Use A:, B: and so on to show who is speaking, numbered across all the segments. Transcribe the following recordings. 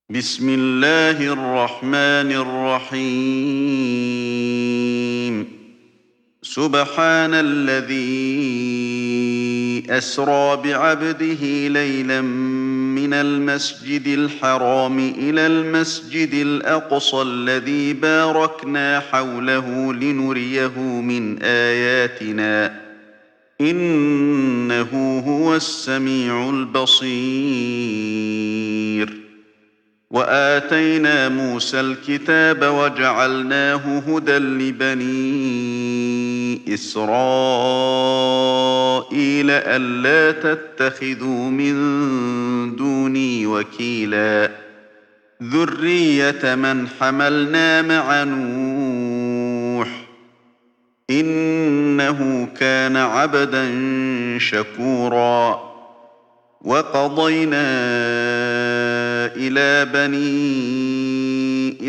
A: بسم الله الرحمن الرحيم. سبحان الذي أسرى بعبده ليلا من المسجد الحرام إلى المسجد الأقصى الذي باركنا حوله لنريه من آياتنا إنه هو السميع البصير. وآتينا موسى الكتاب وجعلناه هدى لبني إسرائيل ألا تتخذوا من دوني وكيلا ذرية من حملنا مع نوح إنه كان عبدا شكورا. وقضينا إلى بني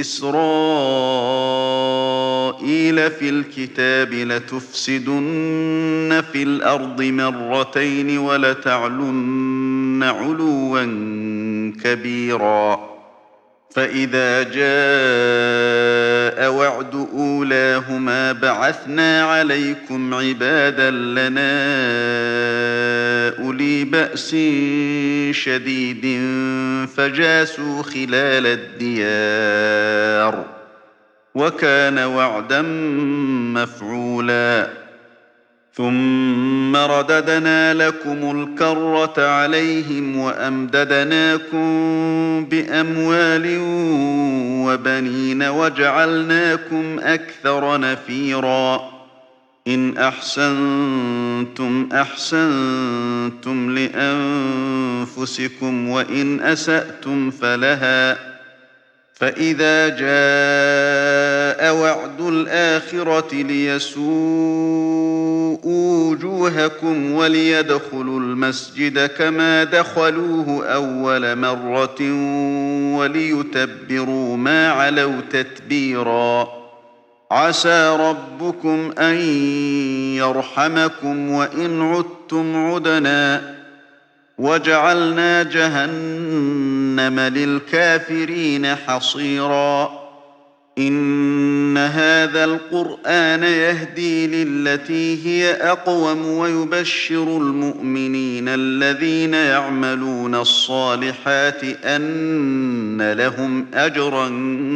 A: إسرائيل في الكتاب لتفسدن في الأرض مرتين ولتعلن علوا كبيرا. فإذا جاء وعد أولاهما بعثنا عليكم عبادا لنا أولي بأس شديد فجاسوا خلال الديار وكان وعدا مفعولا. ثم رددنا لكم الكرة عليهم وأمددناكم بأموال وبنين وجعلناكم أكثر نفيرا. إن أحسنتم أحسنتم لأنفسكم وإن أسأتم فلها. فإذا جاء وعد الآخرة ليسوءوا وجوهكم وليدخلوا المسجد كما دخلوه أول مرة وليتبروا ما علوا تتبيرا. عسى ربكم أن يرحمكم وإن عدتم عدنا وجعلنا جهنم للكافرين حصيرا. إن هذا القرآن يهدي للتي هي أقوم ويبشر المؤمنين الذين يعملون الصالحات أن لهم أجرا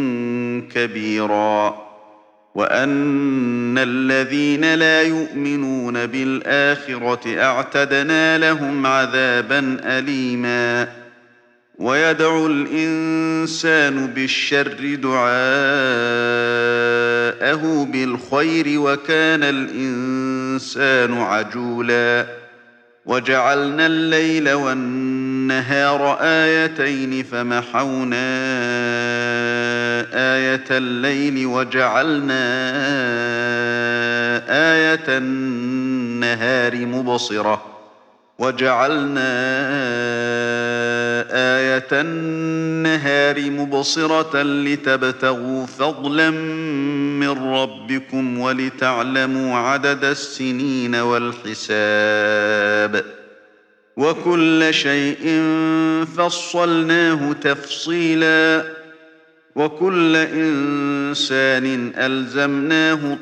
A: كبيرا وأن الذين لا يؤمنون بالآخرة أعتدنا لهم عذابا أليما. ويدعو الإنسان بالشر دعاءه بالخير وكان الإنسان عجولا. وجعلنا الليل والنهار آيتين فمحونا آية الليل وجعلنا آية النهار مبصرة لتبتغوا فضلا من ربكم ولتعلموا عدد السنين والحساب وكل شيء فصلناه تفصيلا. وكل إنسان ألزمناه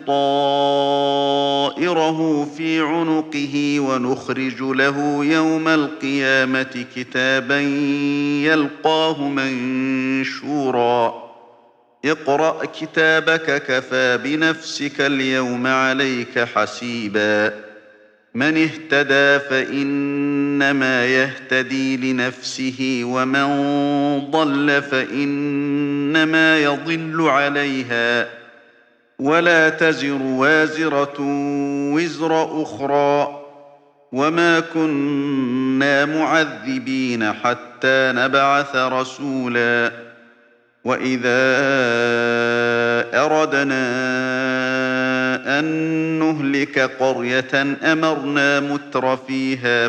A: طائره في عنقه ونخرج له يوم القيامة كتابا يلقاه منشورا. اقرأ كتابك كفى بنفسك اليوم عليك حسيبا. من اهتدى فإنما يهتدي لنفسه ومن ضل فإنما يضل عليها ولا تزر وازرة وزر أخرى وما كنا معذبين حتى نبعث رسولا. وإذا أردنا أن نهلك قرية أمرنا متر فيها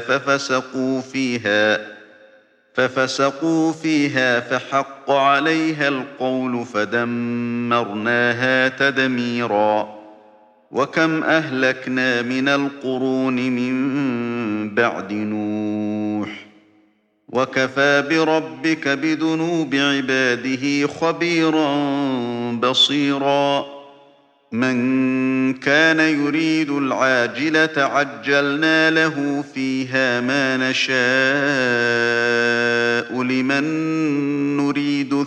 A: ففسقوا فيها فحق عليها القول فدمرناها تدميرا. وكم أهلكنا من القرون من بعد نوح وكفى بربك بذنوب عباده خبيرا بصيرا من كان يريد العاجلة عجلنا له فيها ما نشاء لمن نريد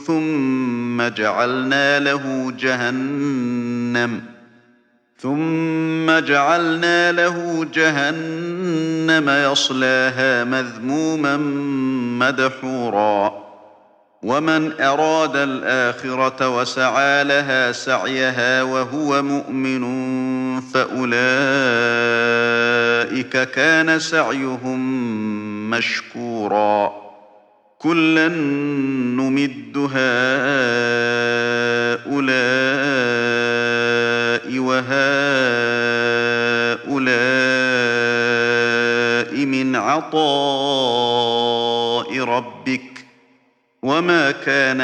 A: ثم جعلنا له جهنم يصلاها مذموما مدحورا ومن أراد الآخرة وسعى لها سعيها وهو مؤمن فأولئك كان سعيهم مشكورا كلا نمد هؤلاء وهؤلاء من عطاء ربك وما كان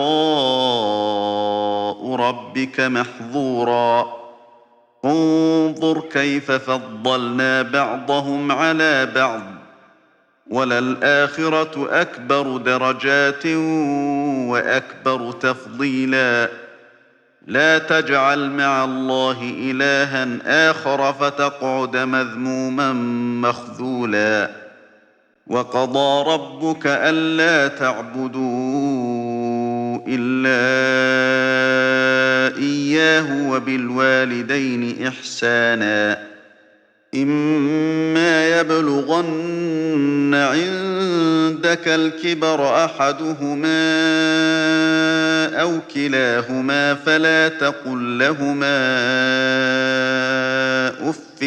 A: عطاء ربك محظورا انظر كيف فضلنا بعضهم على بعض وللآخرة أكبر درجات وأكبر تفضيلا لا تجعل مع الله إلها آخر فتقعد مذموما مخذولا وقضى ربك ألا تعبدوا إلا إياه وبالوالدين إحسانا إما يبلغن عندك الكبر أحدهما أو كلاهما فلا تقل لهما أف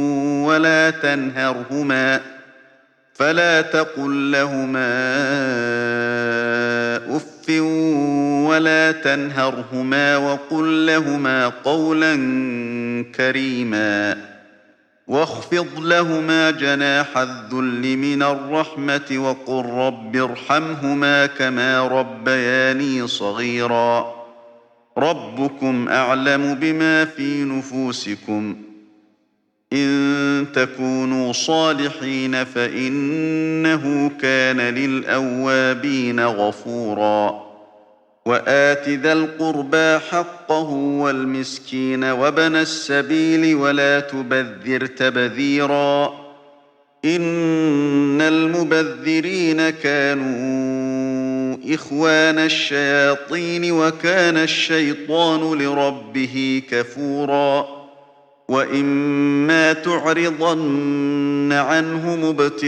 A: ولا تنهرهما وقل لهما قولا كريما واخفض لهما جناح الذل من الرحمة وقل رب ارحمهما كما ربياني صغيرا ربكم أعلم بما في نفوسكم إن تكونوا صالحين فإنه كان للأوابين غفورا وآت ذا القربى حقه والمسكين وابن السبيل ولا تبذر تبذيرا إن المبذرين كانوا إخوان الشياطين وكان الشيطان لربه كفورا وإما تعرضن عنهم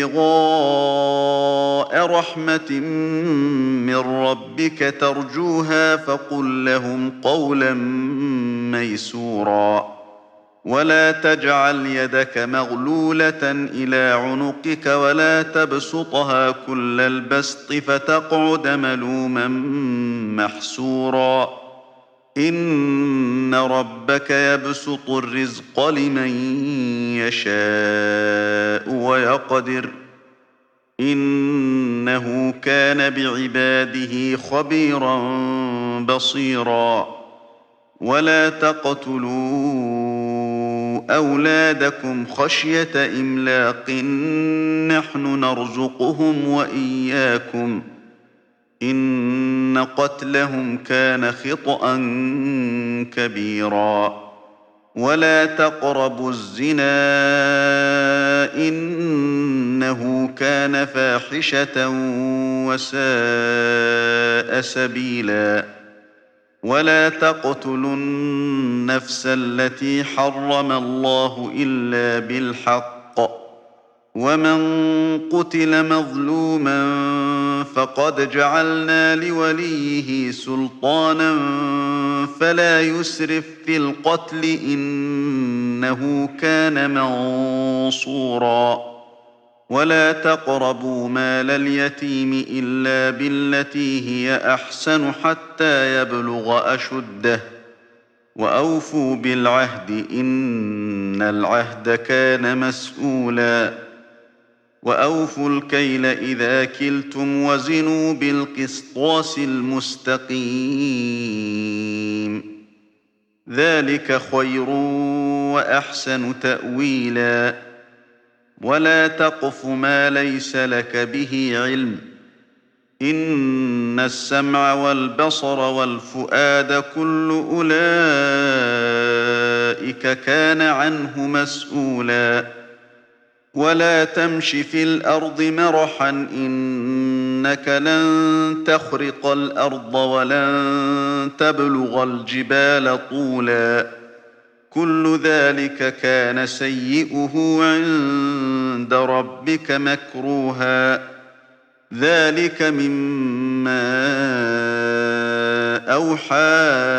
A: ابتغاء رحمة من ربك ترجوها فقل لهم قولا ميسورا ولا تجعل يدك مغلولة إلى عنقك ولا تبسطها كل البسط فتقعد ملوما محسورا إن ربك يبسط الرزق لمن يشاء ويقدر إنه كان بعباده خبيرا بصيرا ولا تقتلوا أولادكم خشية إملاق نحن نرزقهم وإياكم إن قتلهم كان خطأ كبيرا ولا تقربوا الزنا إنه كان فاحشة وساء سبيلا ولا تقتلوا النفس التي حرم الله إلا بالحق ومن قتل مظلوما فقد جعلنا لوليه سلطانا فلا يسرف في القتل إنه كان منصورا ولا تقربوا مال اليتيم إلا بالتي هي أحسن حتى يبلغ أشده وأوفوا بالعهد إن العهد كان مسؤولا وأوفوا الكيل إذا كلتم وزنوا بالقسطاس المستقيم ذلك خير وأحسن تأويلا ولا تقف ما ليس لك به علم إن السمع والبصر والفؤاد كل أولئك كان عنه مسؤولا ولا تمش في الأرض مرحا إنك لن تخرق الأرض ولن تبلغ الجبال طولا كل ذلك كان سيئه عند ربك مكروها ذلك مما أوحى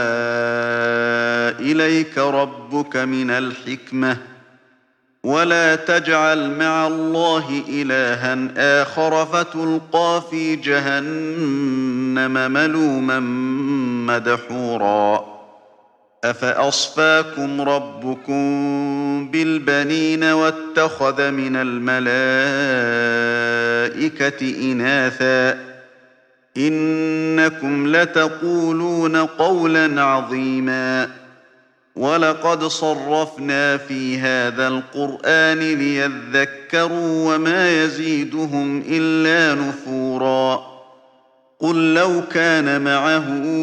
A: إليك ربك من الحكمة ولا تجعل مع الله إلها آخر فتلقى في جهنم ملوما مدحورا أفأصفاكم ربكم بالبنين واتخذ من الملائكة إناثا إنكم لتقولون قولا عظيما ولقد صرفنا في هذا القرآن ليذكروا وما يزيدهم إلا نفورا قل لو كان معه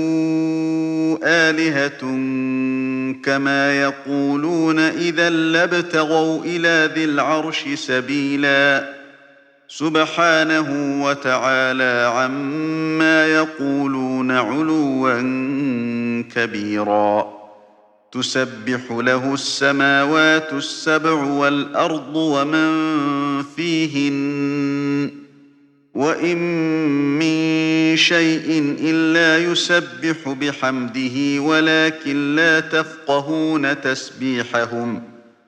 A: آلهة كما يقولون إذا لابتغوا إلى ذي العرش سبيلا سبحانه وتعالى عما يقولون علوا كبيرا تسبح له السماوات السبع والأرض ومن فيهن وإن من شيء إلا يسبح بحمده ولكن لا تفقهون تسبيحهم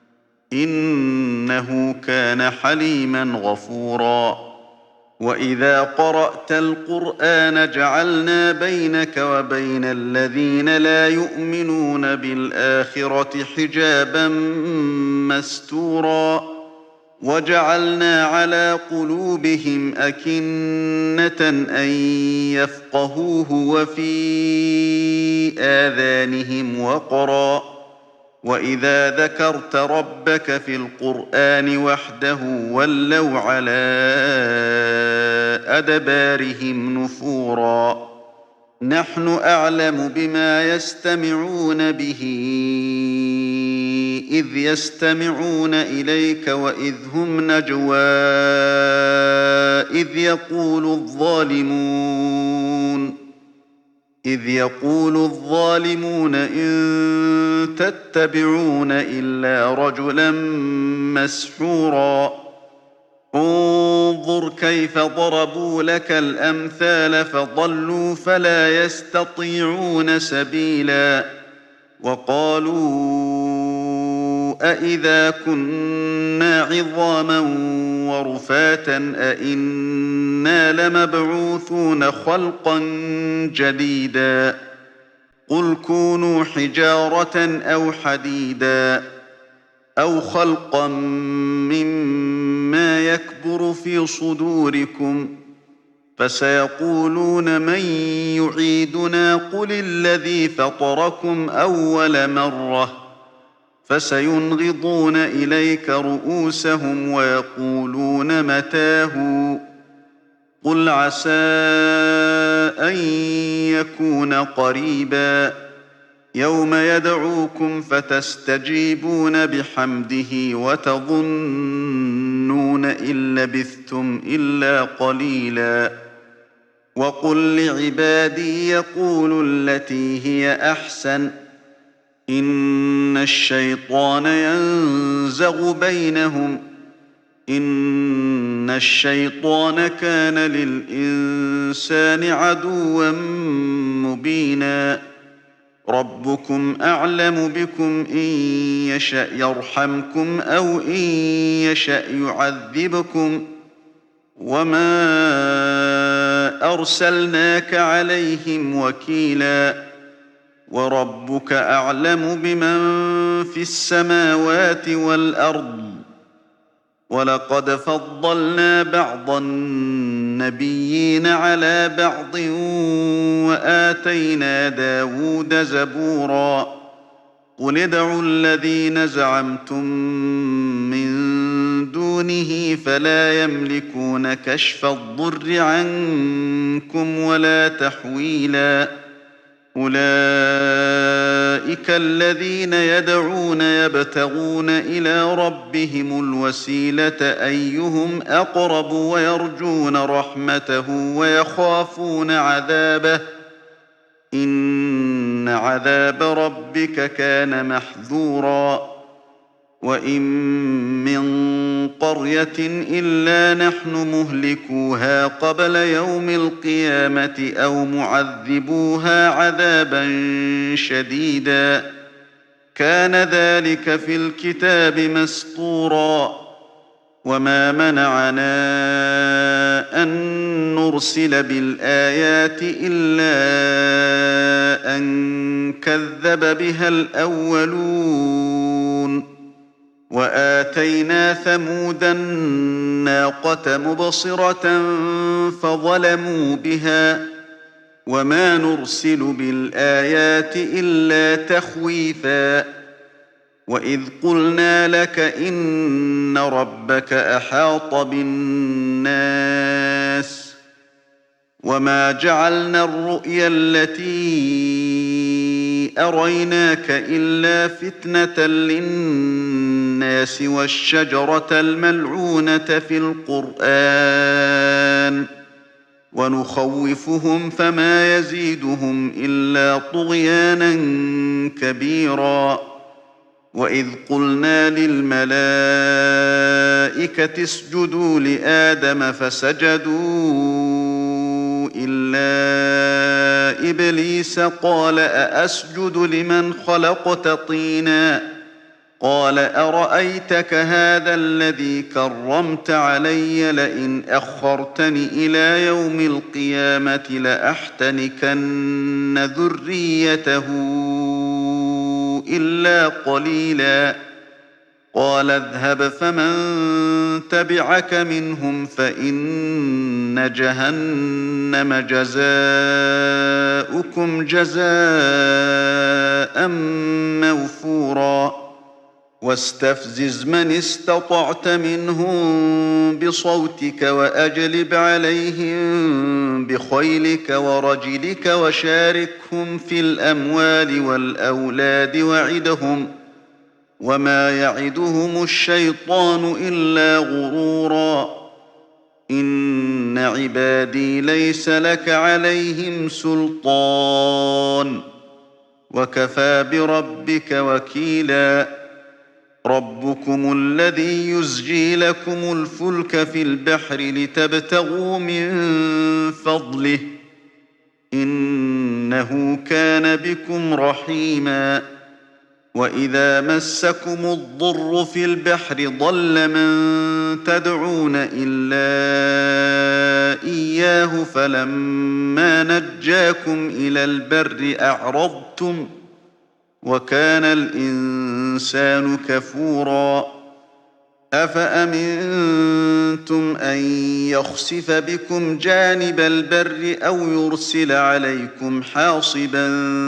A: إنه كان حليما غفورا وإذا قرأت القرآن جعلنا بينك وبين الذين لا يؤمنون بالآخرة حجابا مستورا وجعلنا على قلوبهم أكنة أن يفقهوه وفي آذانهم وقرا وإذا ذكرت ربك في القرآن وحده ولوا على أدبارهم نفورا نحن أعلم بما يستمعون به إذ يستمعون إليك وإذ هم نجوى إذ يقول الظالمون إن تتبعون إلا رجلا مسحورا انظر كيف ضربوا لك الأمثال فضلوا فلا يستطيعون سبيلا وقالوا أإذا كنا عظاما ورفاتا أإنا لمبعوثون خلقا جديدا قل كونوا حجارة أو حديدا أو خلقا مما يكبر في صدوركم فسيقولون من يعيدنا قل الذي فطركم أول مرة فسينغضون إليك رؤوسهم ويقولون متاه قل عسى أن يكون قريبا يوم يدعوكم فتستجيبون بحمده وتظنون إن لبثتم إلا قليلا وقل لعبادي يقولوا التي هي أحسن إن الشيطان ينزغ بينهم إن الشيطان كان للإنسان عدوا مبينا ربكم أعلم بكم إن يشأ يرحمكم أو إن يشأ يعذبكم وما أرسلناك عليهم وكيلا وربك أعلم بمن في السماوات والأرض ولقد فضلنا بعض النبيين على بعض وآتينا داود زبورا قل ادعوا الذين زعمتم من دونه فلا يملكون كشف الضر عنكم ولا تحويلا أولئك الذين يدعون يبتغون إلى ربهم الوسيلة أيهم أقرب ويرجون رحمته ويخافون عذابه إن عذاب ربك كان محذورا وإن من قرية إلا نحن مهلكوها قبل يوم القيامة أو معذبوها عذابا شديدا كان ذلك في الكتاب مسطورا وما منعنا أن نرسل بالآيات إلا أن كذب بها الأولون وآتينا ثمود الناقة مبصرة فظلموا بها وما نرسل بالآيات إلا تخويفا وإذ قلنا لك إن ربك أحاط بالناس وما جعلنا الرؤيا التي أريناك إلا فتنة للناس والشجرة الملعونة في القرآن ونخوفهم فما يزيدهم إلا طغيانا كبيرا وإذ قلنا للملائكة اسجدوا لآدم فسجدوا إلا إبليس قال أأسجد لمن خلقت طينا قال أرأيتك هذا الذي كرمت علي لئن أخرتني إلى يوم القيامة لأحتنكن ذريته إلا قليلا قال اذهب فمن تبعك منهم فإن جهنم جزاؤكم جزاء موفورا واستفزز من استطعت منهم بصوتك وأجلب عليهم بخيلك ورجلك وشاركهم في الأموال والأولاد وعدهم وما يعدهم الشيطان إلا غرورا إن عبادي ليس لك عليهم سلطان وكفى بربك وكيلا ربكم الذي يزجي لكم الفلك في البحر لتبتغوا من فضله إنه كان بكم رحيما وإذا مسكم الضر في البحر ضل من تدعون إلا إياه فلما نجاكم إلى البر أعرضتم وكان الإنسان كفورا أفأمنتم أن يخسف بكم جانب البر أو يرسل عليكم حاصبا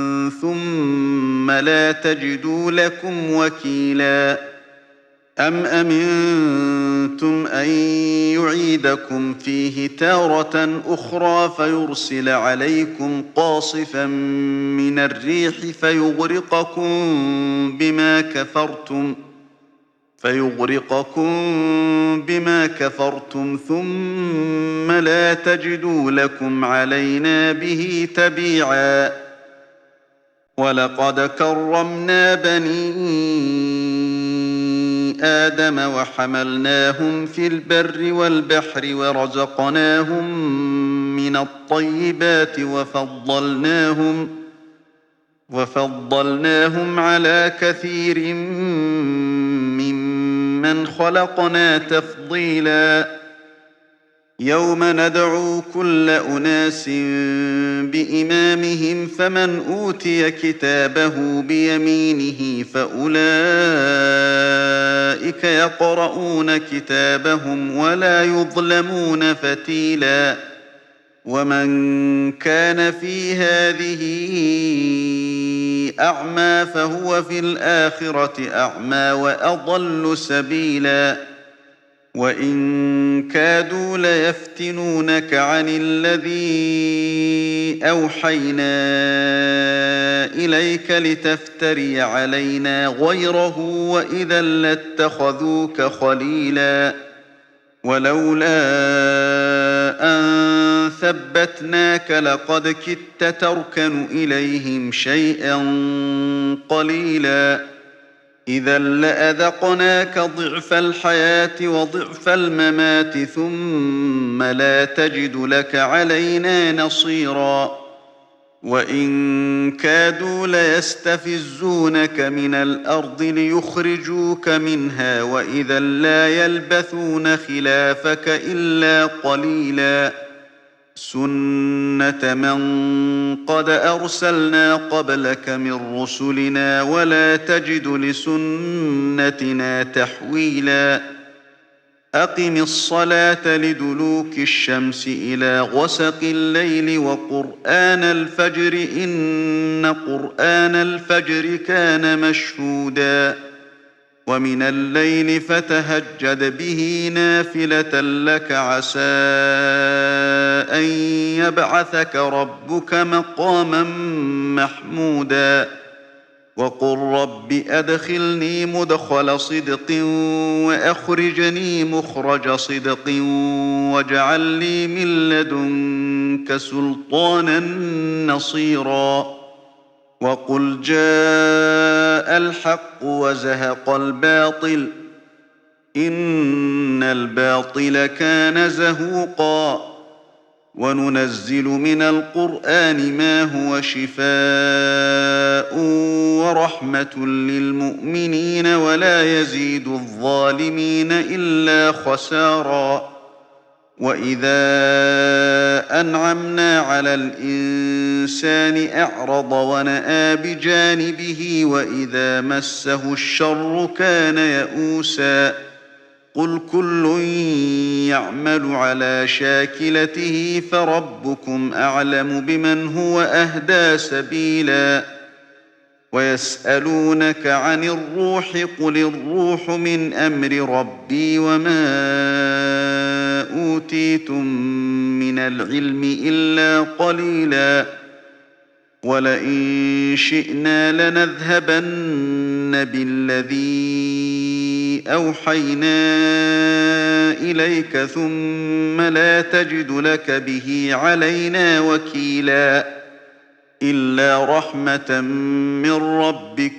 A: ثم لا تجدوا لكم وكيلا أم أمنتم أن يعيدكم فيه تارة أخرى فيرسل عليكم قاصفا من الريح فيغرقكم بما كفرتم ثم لا تجدوا لكم علينا به تبيعا ولقد كرمنا بني آدم وحملناهم في البر والبحر ورزقناهم من الطيبات وفضلناهم على كثير ممن خلقنا تفضيلا يوم ندعو كل أناس بإمامهم فمن أوتي كتابه بيمينه فأولئك يقرؤون كتابهم ولا يظلمون فتيلا ومن كان في هذه أعمى فهو في الآخرة أعمى وأضل سبيلا وإن كادوا ليفتنونك عن الذي أوحينا إليك لتفتري علينا غيره وإذا لاتخذوك خليلا ولولا أن ثبتناك لقد كدت تركن إليهم شيئا قليلا إذا لأذقناك ضعف الحياة وضعف الممات ثم لا تجد لك علينا نصيرا وإن كادوا ليستفزونك من الأرض ليخرجوك منها وإذا لا يلبثون خلافك إلا قليلا سنة من قد أرسلنا قبلك من رسلنا ولا تجد لسنتنا تحويلا أقم الصلاة لدلوك الشمس إلى غسق الليل وقرآن الفجر إن قرآن الفجر كان مشهودا ومن الليل فتهجد به نافلة لك عسى أن يبعثك ربك مقاما محمودا وقل رب أدخلني مدخل صدق وأخرجني مخرج صدق واجعل لي من لدنك سلطانا نصيرا وقل جاء الحق وزهق الباطل إن الباطل كان زهوقا وننزل من القرآن ما هو شفاء ورحمة للمؤمنين ولا يزيد الظالمين إلا خسارا وإذا أنعمنا على الإنسان أعرض ونأى بجانبه وإذا مسه الشر كان يئوسا قل كل يعمل على شاكلته فربكم أعلم بمن هو أهدى سبيلا ويسألونك عن الروح قل الروح من أمر ربي وما أوتيتم من العلم إلا قليلا ولئن شئنا لنذهبن بالذي أوحينا إليك ثم لا تجد لك به علينا وكيلا إلا رحمة من ربك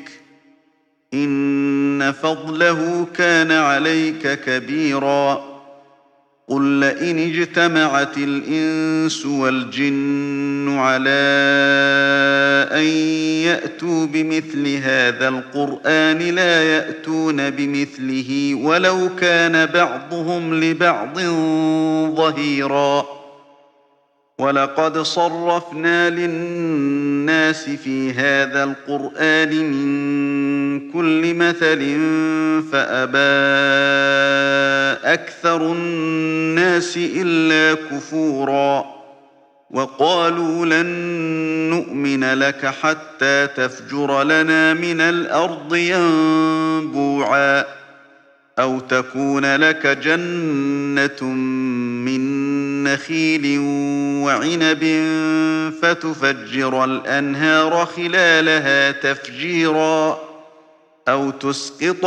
A: إن فضله كان عليك كبيرا قل لئن اجتمعت الإنس والجن على أن يأتوا بمثل هذا القرآن لا يأتون بمثله ولو كان بعضهم لبعض ظهيرا ولقد صرفنا للناس في هذا القرآن من كل مثل فأبى أكثر الناس إلا كفورا وقالوا لن نؤمن لك حتى تفجر لنا من الأرض ينبوعا أو تكون لك جنة من نخيل وعنب فتفجر الأنهار خلالها تفجيرا أو تسقط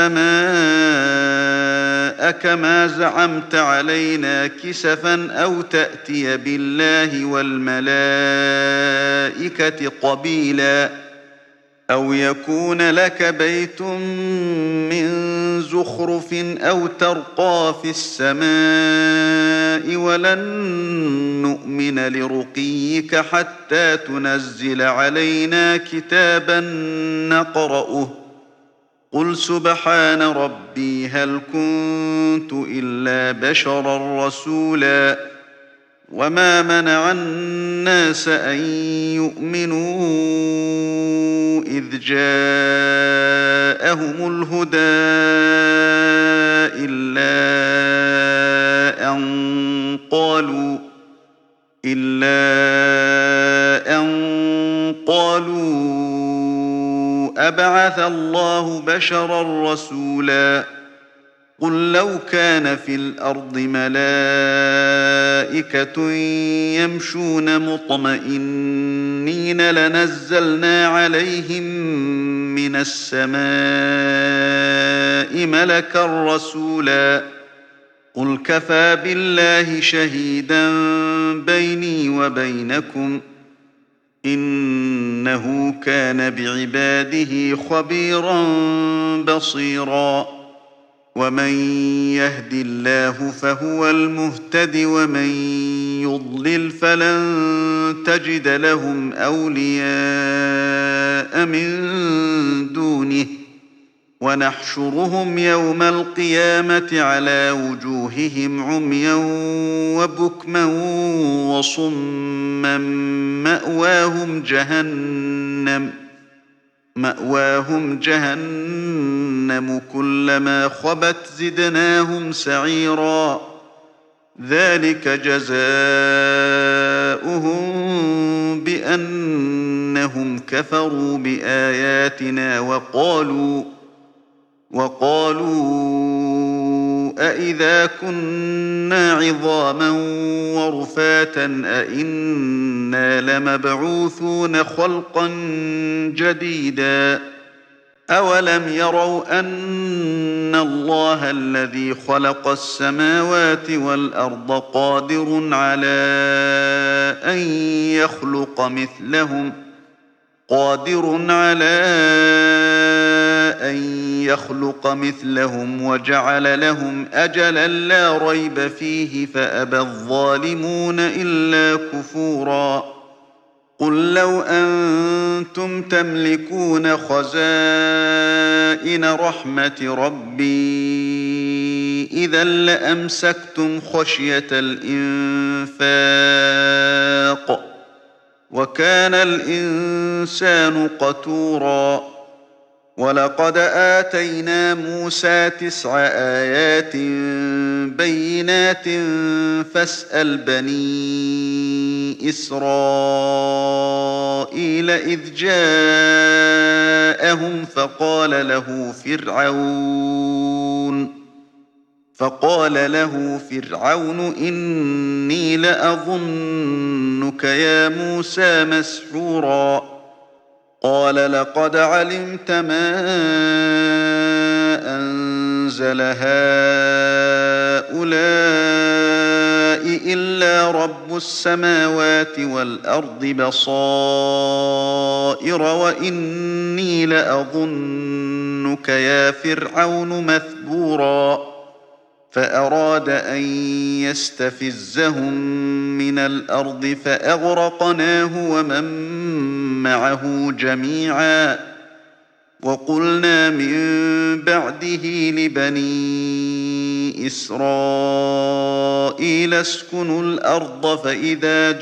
A: السماء كما زعمت علينا كسفا أو تأتي بالله والملائكة قبيلا أو يكون لك بيت من زخرف أو ترقى في السماء ولن نؤمن لرقيك حتى تنزل علينا كتابا نقرأه قل سبحان ربي هل كنت إلا بشرا رسولا وما منع الناس أن يؤمنوا إذ جاءهم الهدى إلا أن قالوا أبعث الله بشرا رسولا قل لو كان في الأرض ملائكة يمشون مطمئنين لنزلنا عليهم من السماء ملكا رسولا قل كفى بالله شهيدا بيني وبينكم إنه كان بعباده خبيرا بصيرا ومن يهد الله فهو المهتد ومن يضلل فلن تجد لهم أولياء من دونه ونحشرهم يوم القيامة على وجوههم عميا وبكما وصما مأواهم جهنم كلما خبت زدناهم سعيرا ذلك جزاؤهم بأنهم كفروا بآياتنا وقالوا أإذا كنا عظاما ورفاتا أإنا لمبعوثون خلقا جديدا أولم يروا أن الله الذي خلق السماوات والأرض قادر على أن يخلق مثلهم وجعل لهم أجلا لا ريب فيه فأبى الظالمون إلا كفورا قل لو أنتم تملكون خزائن رحمة ربي إذا لأمسكتم خشية الإنفاق وكان الإنسان قتورا ولقد آتينا موسى 9 آيات بينات فاسأل بني إسرائيل إذ جاءهم فقال له فرعون إني لأظنك يا موسى مسحورا قال لقد علمت ما أنزل هؤلاء إلا رب السماوات والأرض بصائر وإني لأظنك يا فرعون مثبورا فأراد أن يستفزهم من الأرض فأغرقناه ومن معه جميعا وقلنا من بعده لبني إسرائيل اسكنوا الأرض فإذا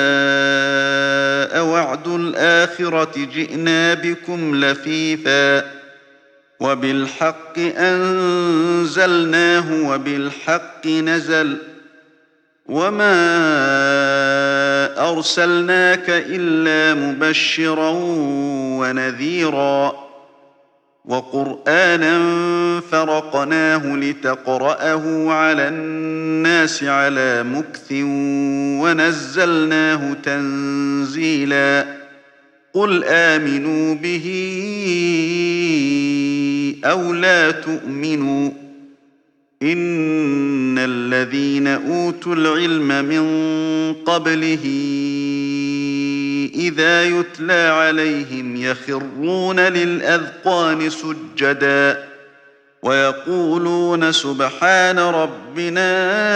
A: جاء وعد الآخرة جئنا بكم لفيفا وبالحق أنزلناه وبالحق نزل وما أرسلناك إلا مبشرا ونذيرا وقرآنا فرقناه لتقرأه على الناس على مكث ونزلناه تنزيلا قل آمنوا به أو لا تؤمنوا إن الذين أوتوا العلم من قبله إذا يتلى عليهم يخرون للأذقان سجدا ويقولون سبحان ربنا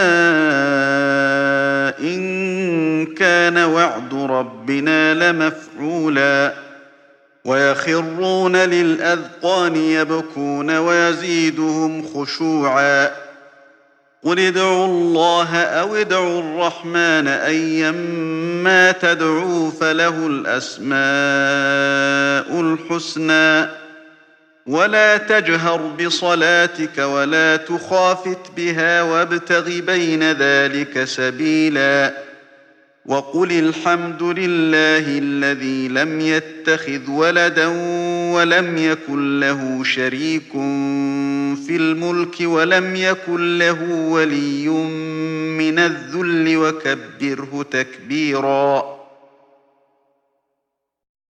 A: إن كان وعد ربنا لمفعولا ويخرون للأذقان يبكون ويزيدهم خشوعا قل ادعوا الله أو ادعوا الرحمن أيما تدعوا فله الأسماء الحسنى ولا تجهر بصلاتك ولا تخافت بها وابتغ بين ذلك سبيلا وقل الحمد لله الذي لم يتخذ ولدا ولم يكن له شريك في الملك ولم يكن له ولي من الذل وكبره تكبيرا.